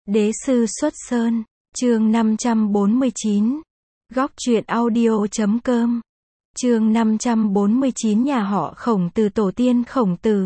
Đế sư xuất sơn, chương 549. Góc truyện audio.com. Chương 549. Nhà họ Khổng từ tổ tiên Khổng Tử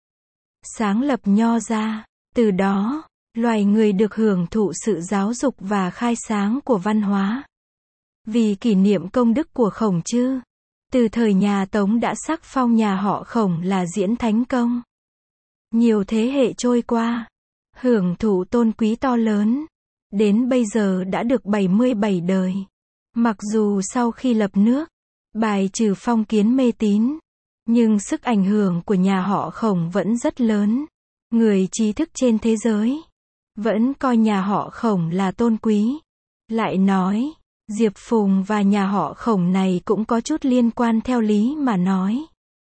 sáng lập Nho gia, từ đó, loài người được hưởng thụ sự giáo dục và khai sáng của văn hóa. Vì kỷ niệm công đức của Khổng Chư, từ thời nhà Tống đã sắc phong nhà họ Khổng là Diễn Thánh Công. Nhiều thế hệ trôi qua, hưởng thụ tôn quý to lớn, đến bây giờ đã được 77 đời. Mặc dù sau khi lập nước, bài trừ phong kiến mê tín, nhưng sức ảnh hưởng của nhà họ Khổng vẫn rất lớn. Người trí thức trên thế giới vẫn coi nhà họ Khổng là tôn quý. Lại nói, Diệp Phùng và nhà họ Khổng này cũng có chút liên quan theo lý mà nói.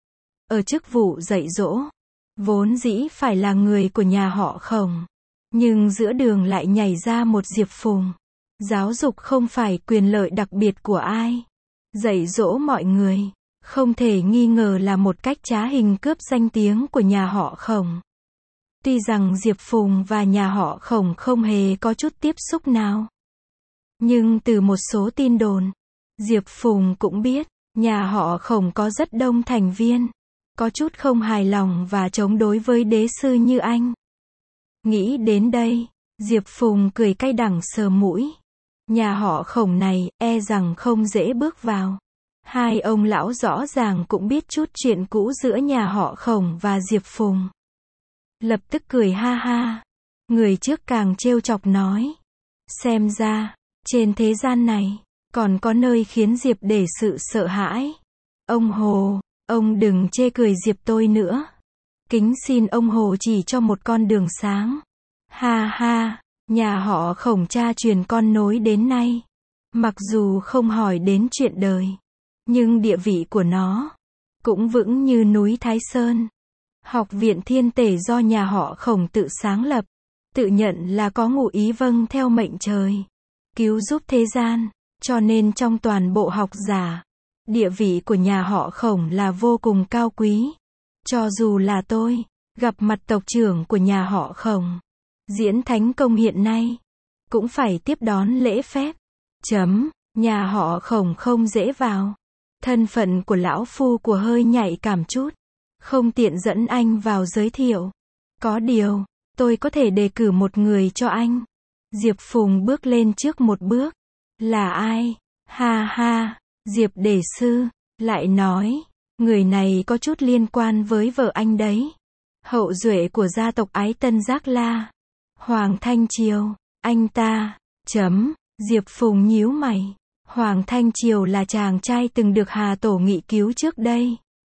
Ở chức vụ dạy dỗ, vốn dĩ phải là người của nhà họ Khổng, nhưng giữa đường lại nhảy ra một Diệp Phùng. Giáo dục không phải quyền lợi đặc biệt của ai. Dạy dỗ mọi người, không thể nghi ngờ là một cách trá hình cướp danh tiếng của nhà họ Khổng. Tuy rằng Diệp Phùng và nhà họ Khổng không hề có chút tiếp xúc nào, nhưng từ một số tin đồn, Diệp Phùng cũng biết, nhà họ Khổng có rất đông thành viên, có chút không hài lòng và chống đối với đế sư như anh. Nghĩ đến đây, Diệp Phùng cười cay đắng sờ mũi. Nhà họ Khổng này, e rằng không dễ bước vào. Hai ông lão rõ ràng cũng biết chút chuyện cũ giữa nhà họ Khổng và Diệp Phùng. Lập tức cười ha ha. Người trước càng trêu chọc nói. Xem ra, trên thế gian này, còn có nơi khiến Diệp để sự sợ hãi. Ông Hồ, ông đừng chê cười Diệp tôi nữa. Kính xin ông Hồ chỉ cho một con đường sáng. Ha ha. Nhà họ Khổng cha truyền con nối đến nay. Mặc dù không hỏi đến chuyện đời, nhưng địa vị của nó cũng vững như núi Thái Sơn. Học viện Thiên Tể do nhà họ Khổng tự sáng lập, tự nhận là có ngụ ý vâng theo mệnh trời, cứu giúp thế gian, cho nên trong toàn bộ học giả, địa vị của nhà họ Khổng là vô cùng cao quý. Cho dù là tôi, gặp mặt tộc trưởng của nhà họ Khổng, Diễn Thánh Công hiện nay, cũng phải tiếp đón lễ phép. Nhà họ Khổng không dễ vào. Thân phận của lão phu của hơi nhạy cảm chút, không tiện dẫn anh vào giới thiệu. Có điều, tôi có thể đề cử một người cho anh. Diệp Phùng bước lên trước một bước. Là ai? Ha ha, Diệp Đề Sư, lại nói, người này có chút liên quan với vợ anh đấy. Hậu duệ của gia tộc Ái Tân Giác La, Hoàng Thanh Triều, anh ta. Diệp Phùng nhíu mày. Hoàng Thanh Triều là chàng trai từng được Hà Tổ Nghị cứu trước đây.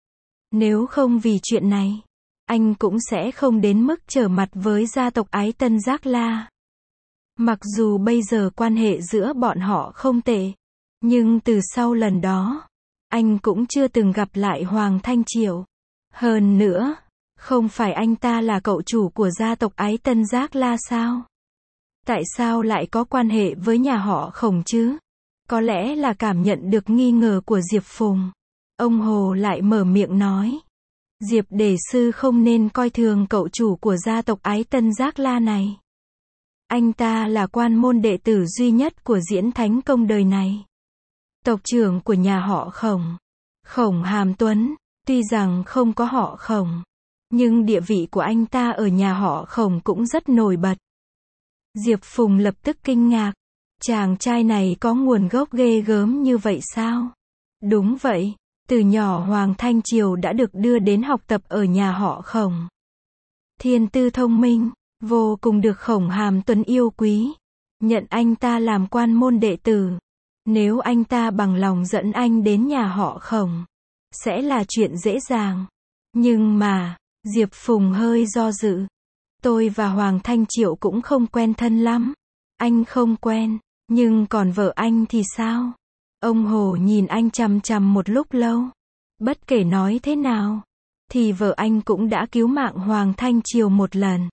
Nếu không vì chuyện này, anh cũng sẽ không đến mức trở mặt với gia tộc Ái Tân Giác La. Mặc dù bây giờ quan hệ giữa bọn họ không tệ, nhưng từ sau lần đó, anh cũng chưa từng gặp lại Hoàng Thanh Triều. Hơn nữa, không phải anh ta là cậu chủ của gia tộc Ái Tân Giác La sao? Tại sao lại có quan hệ với nhà họ Khổng chứ? Có lẽ là cảm nhận được nghi ngờ của Diệp Phùng. Ông Hồ lại mở miệng nói. Diệp Đề Sư không nên coi thường cậu chủ của gia tộc Ái Tân Giác La này. Anh ta là quan môn đệ tử duy nhất của Diễn Thánh Công đời này. Tộc trưởng của nhà họ Khổng, Khổng Hàm Tuấn, tuy rằng không có họ Khổng, nhưng địa vị của anh ta ở nhà họ Khổng cũng rất nổi bật. Diệp Phùng lập tức kinh ngạc. Chàng trai này có nguồn gốc ghê gớm như vậy sao? Đúng vậy, từ nhỏ Hoàng Thanh Triều đã được đưa đến học tập ở nhà họ Khổng. Thiên tư thông minh, vô cùng được Khổng Hàm Tuấn yêu quý, nhận anh ta làm quan môn đệ tử. Nếu anh ta bằng lòng dẫn anh đến nhà họ Khổng, sẽ là chuyện dễ dàng. Nhưng mà, Diệp Phùng hơi do dự. Tôi và Hoàng Thanh Triều cũng không quen thân lắm. Anh không quen, nhưng còn vợ anh thì sao? Ông Hồ nhìn anh chằm chằm một lúc lâu. Bất kể nói thế nào, thì vợ anh cũng đã cứu mạng Hoàng Thanh Triều một lần.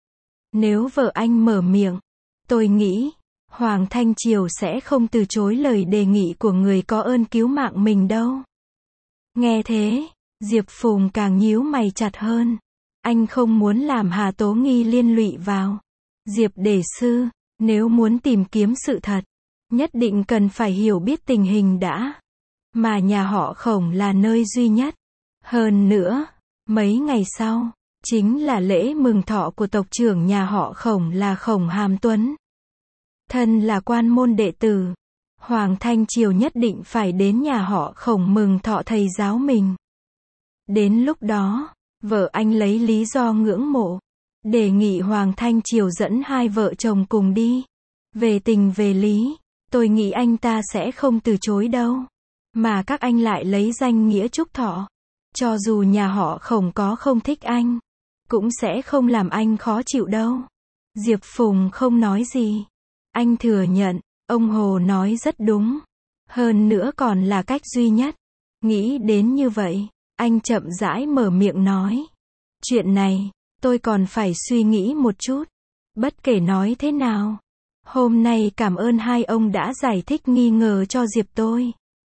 Nếu vợ anh mở miệng, tôi nghĩ, Hoàng Thanh Triều sẽ không từ chối lời đề nghị của người có ơn cứu mạng mình đâu. Nghe thế, Diệp Phùng càng nhíu mày chặt hơn. Anh không muốn làm Hà Tố Nghi liên lụy vào. Diệp đề sư, nếu muốn tìm kiếm sự thật, nhất định cần phải hiểu biết tình hình đã. Mà nhà họ Khổng là nơi duy nhất. Hơn nữa, mấy ngày sau, chính là lễ mừng thọ của tộc trưởng nhà họ Khổng là Khổng Hàm Tuấn. Thân là quan môn đệ tử, Hoàng Thanh Triều nhất định phải đến nhà họ Khổng mừng thọ thầy giáo mình. Đến lúc đó, vợ anh lấy lý do ngưỡng mộ, đề nghị Hoàng Thanh Triều dẫn hai vợ chồng cùng đi. Về tình về lý, tôi nghĩ anh ta sẽ không từ chối đâu. Mà các anh lại lấy danh nghĩa chúc thọ. Cho dù nhà họ Khổng có không thích anh, cũng sẽ không làm anh khó chịu đâu. Diệp Phùng không nói gì. Anh thừa nhận, ông Hồ nói rất đúng. Hơn nữa còn là cách duy nhất. Nghĩ đến như vậy, anh chậm rãi mở miệng nói. Chuyện này, tôi còn phải suy nghĩ một chút. Bất kể nói thế nào, hôm nay cảm ơn hai ông đã giải thích nghi ngờ cho Diệp tôi.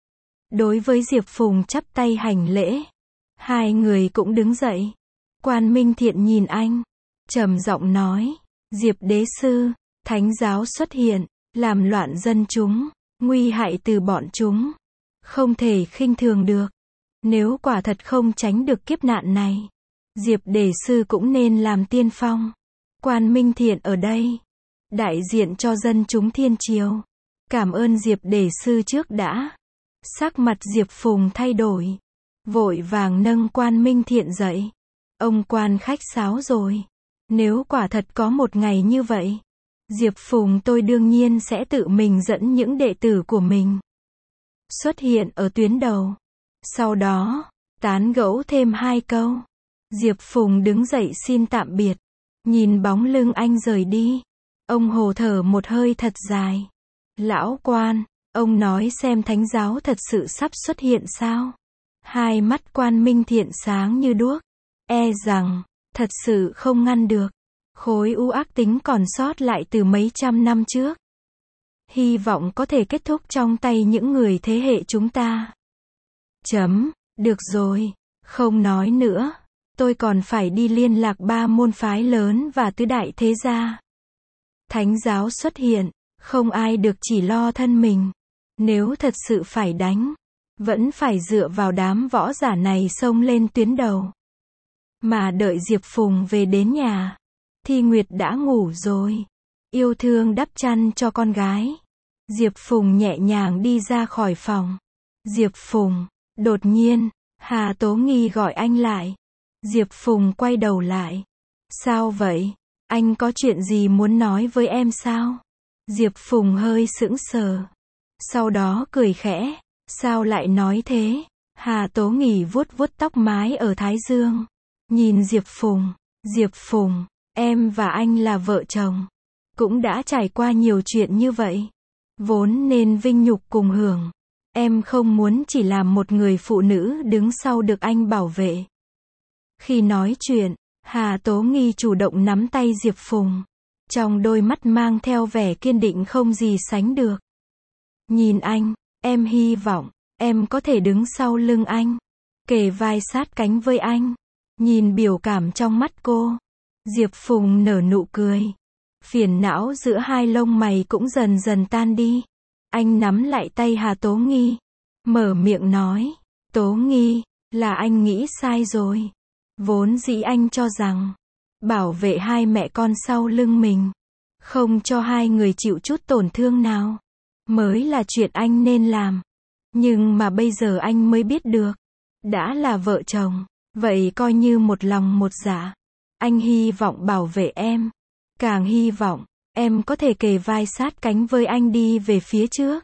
Đối với Diệp Phùng chắp tay hành lễ. Hai người cũng đứng dậy. Quan Minh Thiện nhìn anh, trầm giọng nói, Diệp đế sư, thánh giáo xuất hiện, làm loạn dân chúng, nguy hại từ bọn chúng. Không thể khinh thường được. Nếu quả thật không tránh được kiếp nạn này, Diệp đề sư cũng nên làm tiên phong. Quan Minh Thiện ở đây, đại diện cho dân chúng thiên triều. Cảm ơn Diệp đề sư trước đã. Sắc mặt Diệp Phùng thay đổi, vội vàng nâng Quan Minh Thiện dậy. Ông Quan khách sáo rồi. Nếu quả thật có một ngày như vậy, Diệp Phùng tôi đương nhiên sẽ tự mình dẫn những đệ tử của mình xuất hiện ở tuyến đầu. Sau đó, tán gẫu thêm hai câu. Diệp Phùng đứng dậy xin tạm biệt. Nhìn bóng lưng anh rời đi, ông Hồ thở một hơi thật dài. Lão Quan, ông nói xem thánh giáo thật sự sắp xuất hiện sao? Hai mắt Quan Minh Thiện sáng như đuốc. E rằng, thật sự không ngăn được. Khối u ác tính còn sót lại từ mấy trăm năm trước. Hy vọng có thể kết thúc trong tay những người thế hệ chúng ta. Được rồi, không nói nữa. Tôi còn phải đi liên lạc ba môn phái lớn và tứ đại thế gia. Thánh giáo xuất hiện, không ai được chỉ lo thân mình. Nếu thật sự phải đánh, vẫn phải dựa vào đám võ giả này xông lên tuyến đầu. Mà đợi Diệp Phùng về đến nhà, Thi Nguyệt đã ngủ rồi. Yêu thương đắp chăn cho con gái. Diệp Phùng nhẹ nhàng đi ra khỏi phòng. Diệp Phùng, đột nhiên, Hà Tố Nghi gọi anh lại. Diệp Phùng quay đầu lại. Sao vậy? Anh có chuyện gì muốn nói với em sao? Diệp Phùng hơi sững sờ. Sau đó cười khẽ. Sao lại nói thế? Hà Tố Nghi vuốt vuốt tóc mái ở thái dương. Nhìn Diệp Phùng. Diệp Phùng, em và anh là vợ chồng. Cũng đã trải qua nhiều chuyện như vậy. Vốn nên vinh nhục cùng hưởng. Em không muốn chỉ làm một người phụ nữ đứng sau được anh bảo vệ. Khi nói chuyện, Hà Tố Nghi chủ động nắm tay Diệp Phùng. Trong đôi mắt mang theo vẻ kiên định không gì sánh được. Nhìn anh, em hy vọng, em có thể đứng sau lưng anh. Kề vai sát cánh với anh. Nhìn biểu cảm trong mắt cô, Diệp Phùng nở nụ cười. Phiền não giữa hai lông mày cũng dần dần tan đi. Anh nắm lại tay Hà Tố Nghi. Mở miệng nói. Tố Nghi, là anh nghĩ sai rồi. Vốn dĩ anh cho rằng, bảo vệ hai mẹ con sau lưng mình, không cho hai người chịu chút tổn thương nào, mới là chuyện anh nên làm. Nhưng mà bây giờ anh mới biết được, đã là vợ chồng, vậy coi như một lòng một dạ. Anh hy vọng bảo vệ em. Càng hy vọng, em có thể kề vai sát cánh với anh đi về phía trước.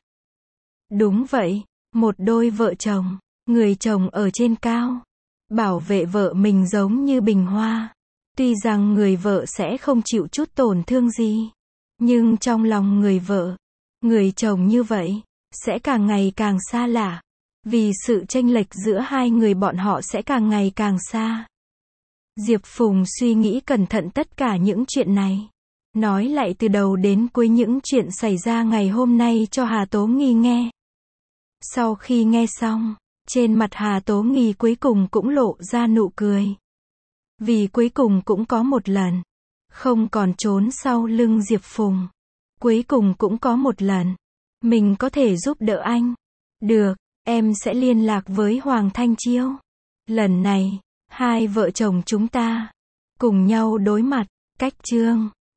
Đúng vậy, một đôi vợ chồng, người chồng ở trên cao, bảo vệ vợ mình giống như bình hoa. Tuy rằng người vợ sẽ không chịu chút tổn thương gì, nhưng trong lòng người vợ, người chồng như vậy, sẽ càng ngày càng xa lạ. Vì sự chênh lệch giữa hai người bọn họ sẽ càng ngày càng xa. Diệp Phùng suy nghĩ cẩn thận tất cả những chuyện này. Nói lại từ đầu đến cuối những chuyện xảy ra ngày hôm nay cho Hà Tố Nghi nghe. Sau khi nghe xong, trên mặt Hà Tố Nghi cuối cùng cũng lộ ra nụ cười. Vì cuối cùng cũng có một lần, không còn trốn sau lưng Diệp Phùng. Cuối cùng cũng có một lần, mình có thể giúp đỡ anh. Được, em sẽ liên lạc với Hoàng Thanh Chiêu. Lần này, hai vợ chồng chúng ta cùng nhau đối mặt. Cách chương